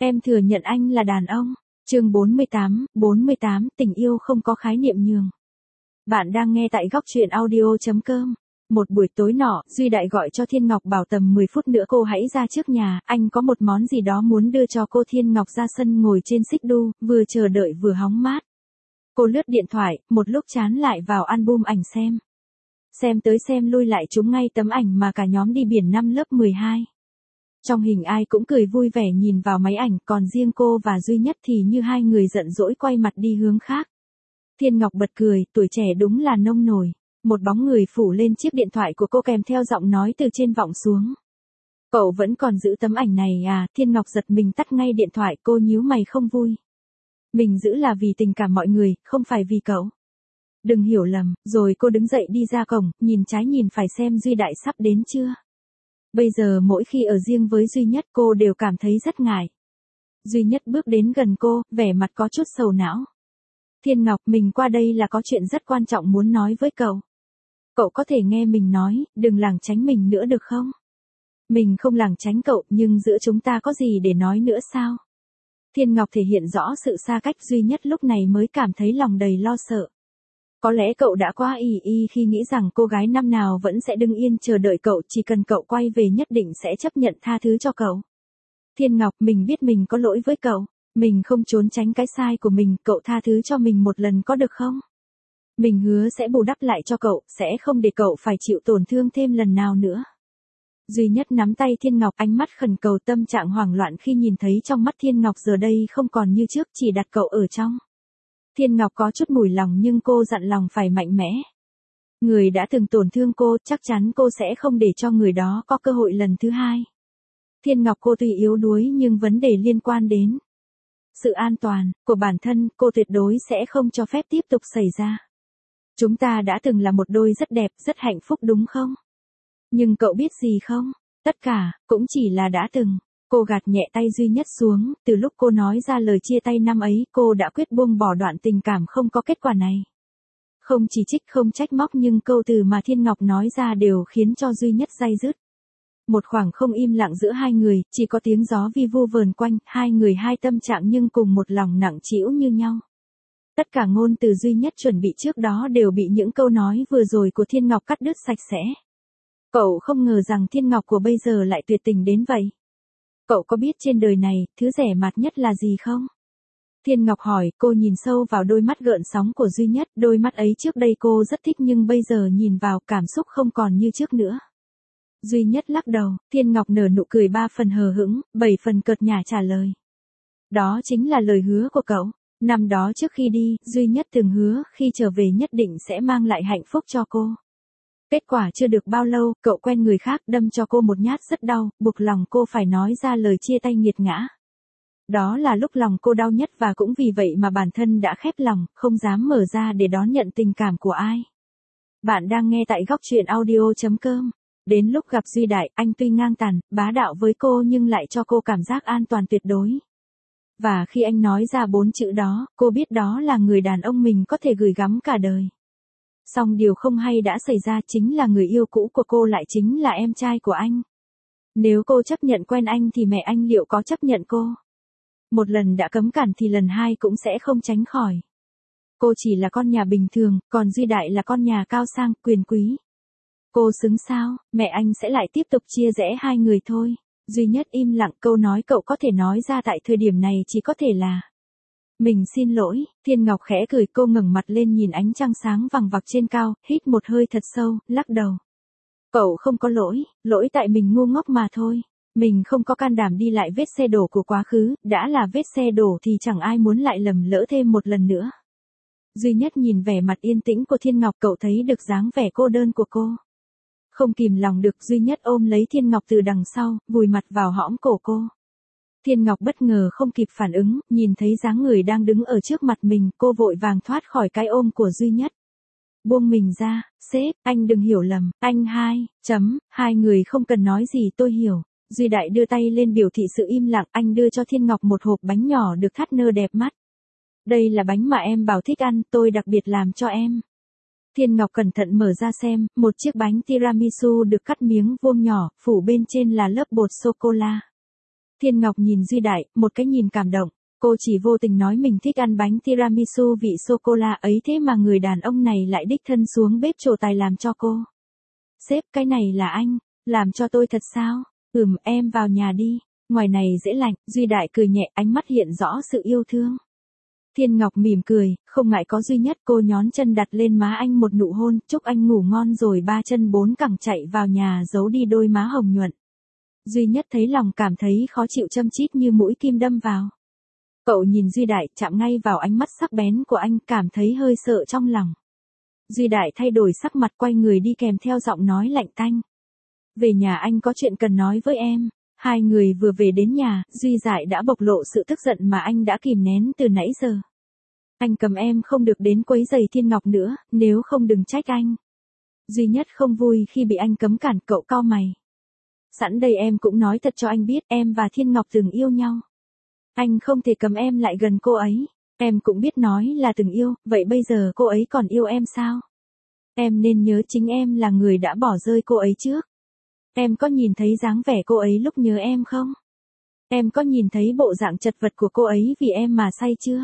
Em thừa nhận anh là đàn ông. Chương 48, tình yêu không có khái niệm nhường. Bạn đang nghe tại góc truyện audio.com. Một buổi tối nọ, Duy Đại gọi cho Thiên Ngọc bảo tầm 10 phút nữa cô hãy ra trước nhà, anh có một món gì đó muốn đưa cho cô. Thiên Ngọc ra sân ngồi trên xích đu, vừa chờ đợi vừa hóng mát. Cô lướt điện thoại, một lúc chán lại vào album ảnh xem. Xem tới xem lui lại trúng ngay tấm ảnh mà cả nhóm đi biển năm lớp 12. Trong hình ai cũng cười vui vẻ nhìn vào máy ảnh, còn riêng cô và Duy Nhất thì như hai người giận dỗi quay mặt đi hướng khác. Thiên Ngọc bật cười, tuổi trẻ đúng là nông nổi. Một bóng người phủ lên chiếc điện thoại của cô kèm theo giọng nói từ trên vọng xuống. Cậu vẫn còn giữ tấm ảnh này à? Thiên Ngọc giật mình tắt ngay điện thoại, cô nhíu mày không vui. Mình giữ là vì tình cảm mọi người, không phải vì cậu. Đừng hiểu lầm. Rồi cô đứng dậy đi ra cổng, nhìn trái nhìn phải xem Duy Đại sắp đến chưa. Bây giờ mỗi khi ở riêng với Duy Nhất cô đều cảm thấy rất ngại. Duy Nhất bước đến gần cô, vẻ mặt có chút sầu não. Thiên Ngọc, mình qua đây là có chuyện rất quan trọng muốn nói với cậu. Cậu có thể nghe mình nói, đừng lảng tránh mình nữa được không? Mình không lảng tránh cậu, nhưng giữa chúng ta có gì để nói nữa sao? Thiên Ngọc thể hiện rõ sự xa cách. Duy Nhất lúc này mới cảm thấy lòng đầy lo sợ. Có lẽ cậu đã quá ỷ y khi nghĩ rằng cô gái năm nào vẫn sẽ đứng yên chờ đợi cậu, chỉ cần cậu quay về nhất định sẽ chấp nhận tha thứ cho cậu. Thiên Ngọc, mình biết mình có lỗi với cậu, mình không trốn tránh cái sai của mình, cậu tha thứ cho mình một lần có được không? Mình hứa sẽ bù đắp lại cho cậu, sẽ không để cậu phải chịu tổn thương thêm lần nào nữa. Duy Nhất nắm tay Thiên Ngọc, ánh mắt khẩn cầu, tâm trạng hoảng loạn khi nhìn thấy trong mắt Thiên Ngọc giờ đây không còn như trước, chỉ đặt cậu ở trong. Thiên Ngọc có chút mùi lòng nhưng cô dặn lòng phải mạnh mẽ. Người đã từng tổn thương cô, chắc chắn cô sẽ không để cho người đó có cơ hội lần thứ hai. Thiên Ngọc, cô tuy yếu đuối nhưng vấn đề liên quan đến sự an toàn của bản thân, cô tuyệt đối sẽ không cho phép tiếp tục xảy ra. Chúng ta đã từng là một đôi rất đẹp, rất hạnh phúc đúng không? Nhưng cậu biết gì không? Tất cả, cũng chỉ là đã từng. Cô gạt nhẹ tay Duy Nhất xuống, từ lúc cô nói ra lời chia tay năm ấy, cô đã quyết buông bỏ đoạn tình cảm không có kết quả này. Không chỉ trích không trách móc nhưng câu từ mà Thiên Ngọc nói ra đều khiến cho Duy Nhất day dứt. Một khoảng không im lặng giữa hai người, chỉ có tiếng gió vi vu vờn quanh, hai người hai tâm trạng nhưng cùng một lòng nặng trĩu như nhau. Tất cả ngôn từ Duy Nhất chuẩn bị trước đó đều bị những câu nói vừa rồi của Thiên Ngọc cắt đứt sạch sẽ. Cậu không ngờ rằng Thiên Ngọc của bây giờ lại tuyệt tình đến vậy. Cậu có biết trên đời này, thứ rẻ mạt nhất là gì không? Thiên Ngọc hỏi, cô nhìn sâu vào đôi mắt gợn sóng của Duy Nhất, đôi mắt ấy trước đây cô rất thích nhưng bây giờ nhìn vào cảm xúc không còn như trước nữa. Duy Nhất lắc đầu, Thiên Ngọc nở nụ cười 3 phần hờ hững, 7 phần cợt nhả trả lời. Đó chính là lời hứa của cậu. Năm đó trước khi đi, Duy Nhất từng hứa khi trở về nhất định sẽ mang lại hạnh phúc cho cô. Kết quả chưa được bao lâu, cậu quen người khác đâm cho cô một nhát rất đau, buộc lòng cô phải nói ra lời chia tay nghiệt ngã. Đó là lúc lòng cô đau nhất và cũng vì vậy mà bản thân đã khép lòng, không dám mở ra để đón nhận tình cảm của ai. Bạn đang nghe tại góc truyện audio.com. Đến lúc gặp Duy Đại, anh tuy ngang tàn, bá đạo với cô nhưng lại cho cô cảm giác an toàn tuyệt đối. Và khi anh nói ra 4 chữ đó, cô biết đó là người đàn ông mình có thể gửi gắm cả đời. Song điều không hay đã xảy ra, chính là người yêu cũ của cô lại chính là em trai của anh. Nếu cô chấp nhận quen anh thì mẹ anh liệu có chấp nhận cô? Một lần đã cấm cản thì lần hai cũng sẽ không tránh khỏi. Cô chỉ là con nhà bình thường, còn Duy Đại là con nhà cao sang, quyền quý. Cô xứng sao? Mẹ anh sẽ lại tiếp tục chia rẽ hai người thôi. Duy Nhất im lặng, câu nói cậu có thể nói ra tại thời điểm này chỉ có thể là mình xin lỗi. Thiên Ngọc khẽ cười, cô ngẩng mặt lên nhìn ánh trăng sáng vằng vặc trên cao, hít một hơi thật sâu, lắc đầu. Cậu không có lỗi, lỗi tại mình ngu ngốc mà thôi. Mình không có can đảm đi lại vết xe đổ của quá khứ, đã là vết xe đổ thì chẳng ai muốn lại lầm lỡ thêm một lần nữa. Duy Nhất nhìn vẻ mặt yên tĩnh của Thiên Ngọc, cậu thấy được dáng vẻ cô đơn của cô. Không kìm lòng được, Duy Nhất ôm lấy Thiên Ngọc từ đằng sau, vùi mặt vào hõm cổ cô. Thiên Ngọc bất ngờ không kịp phản ứng, nhìn thấy dáng người đang đứng ở trước mặt mình, cô vội vàng thoát khỏi cái ôm của Duy Nhất. Buông mình ra, sếp, anh đừng hiểu lầm, anh hai người không cần nói gì tôi hiểu. Duy Đại đưa tay lên biểu thị sự im lặng, anh đưa cho Thiên Ngọc một hộp bánh nhỏ được thắt nơ đẹp mắt. Đây là bánh mà em bảo thích ăn, tôi đặc biệt làm cho em. Thiên Ngọc cẩn thận mở ra xem, một chiếc bánh tiramisu được cắt miếng vuông nhỏ, phủ bên trên là lớp bột sô-cô-la. Thiên Ngọc nhìn Duy Đại, một cái nhìn cảm động. Cô chỉ vô tình nói mình thích ăn bánh tiramisu vị sô-cô-la ấy, thế mà người đàn ông này lại đích thân xuống bếp trổ tài làm cho cô. Sếp, cái này là anh, làm cho tôi thật sao? Em vào nhà đi, ngoài này dễ lạnh. Duy Đại cười nhẹ, ánh mắt hiện rõ sự yêu thương. Thiên Ngọc mỉm cười, không ngại có Duy Nhất. Cô nhón chân đặt lên má anh một nụ hôn, chúc anh ngủ ngon rồi ba chân bốn cẳng chạy vào nhà giấu đi đôi má hồng nhuận. Duy Nhất thấy lòng cảm thấy khó chịu, châm chít như mũi kim đâm vào. Cậu nhìn Duy Đại, chạm ngay vào ánh mắt sắc bén của anh, cảm thấy hơi sợ trong lòng. Duy Đại thay đổi sắc mặt, quay người đi kèm theo giọng nói lạnh tanh. Về nhà, anh có chuyện cần nói với em. Hai người vừa về đến nhà, Duy Đại đã bộc lộ sự tức giận mà anh đã kìm nén từ nãy giờ. Anh cầm em không được đến quấy rầy Thiên Ngọc nữa, nếu không đừng trách anh. Duy Nhất không vui khi bị anh cấm cản, cậu cau mày. Sẵn đây em cũng nói thật cho anh biết, em và Thiên Ngọc từng yêu nhau. Anh không thể cấm em lại gần cô ấy. Em cũng biết nói là từng yêu, vậy bây giờ cô ấy còn yêu em sao? Em nên nhớ chính em là người đã bỏ rơi cô ấy trước. Em có nhìn thấy dáng vẻ cô ấy lúc nhớ em không? Em có nhìn thấy bộ dạng chật vật của cô ấy vì em mà say chưa?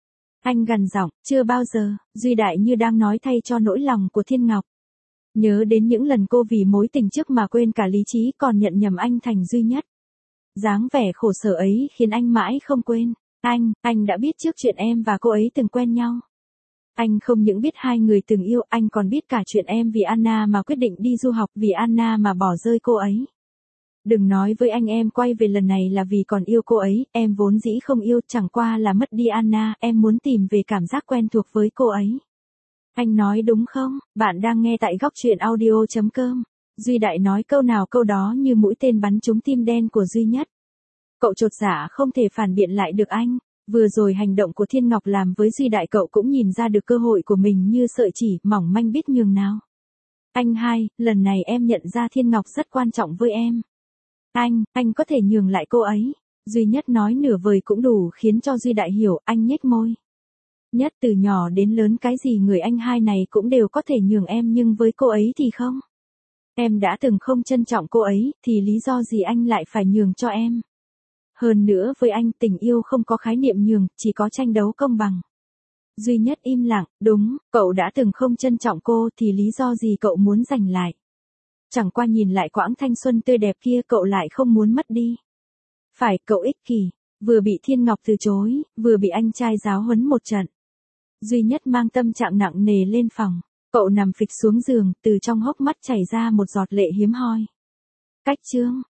Anh gằn giọng, chưa bao giờ. Duy Đại như đang nói thay cho nỗi lòng của Thiên Ngọc. Nhớ đến những lần cô vì mối tình trước mà quên cả lý trí, còn nhận nhầm anh thành Duy Nhất. Dáng vẻ khổ sở ấy khiến anh mãi không quên. Anh đã biết trước chuyện em và cô ấy từng quen nhau. Anh không những biết hai người từng yêu, anh còn biết cả chuyện em vì Anna mà quyết định đi du học, vì Anna mà bỏ rơi cô ấy. Đừng nói với anh em quay về lần này là vì còn yêu cô ấy, em vốn dĩ không yêu, chẳng qua là mất đi Anna, em muốn tìm về cảm giác quen thuộc với cô ấy. Anh nói đúng không? Bạn đang nghe tại góc truyện audio.com. Duy Đại nói câu nào câu đó như mũi tên bắn trúng tim đen của Duy Nhất. Cậu chột dạ không thể phản biện lại được anh. Vừa rồi hành động của Thiên Ngọc làm với Duy Đại, cậu cũng nhìn ra được cơ hội của mình như sợi chỉ, mỏng manh biết nhường nào. Anh hai, lần này em nhận ra Thiên Ngọc rất quan trọng với em. Anh có thể nhường lại cô ấy. Duy Nhất nói nửa vời cũng đủ khiến cho Duy Đại hiểu, anh nhếch môi. Nhất, từ nhỏ đến lớn cái gì người anh hai này cũng đều có thể nhường em, nhưng với cô ấy thì không. Em đã từng không trân trọng cô ấy, thì lý do gì anh lại phải nhường cho em? Hơn nữa với anh, tình yêu không có khái niệm nhường, chỉ có tranh đấu công bằng. Duy Nhất im lặng, đúng, cậu đã từng không trân trọng cô thì lý do gì cậu muốn giành lại? Chẳng qua nhìn lại quãng thanh xuân tươi đẹp kia cậu lại không muốn mất đi. Phải, cậu ích kỷ, vừa bị Thiên Ngọc từ chối, vừa bị anh trai giáo huấn một trận. Duy Nhất mang tâm trạng nặng nề lên phòng, cậu nằm phịch xuống giường, từ trong hốc mắt chảy ra một giọt lệ hiếm hoi. Cách chương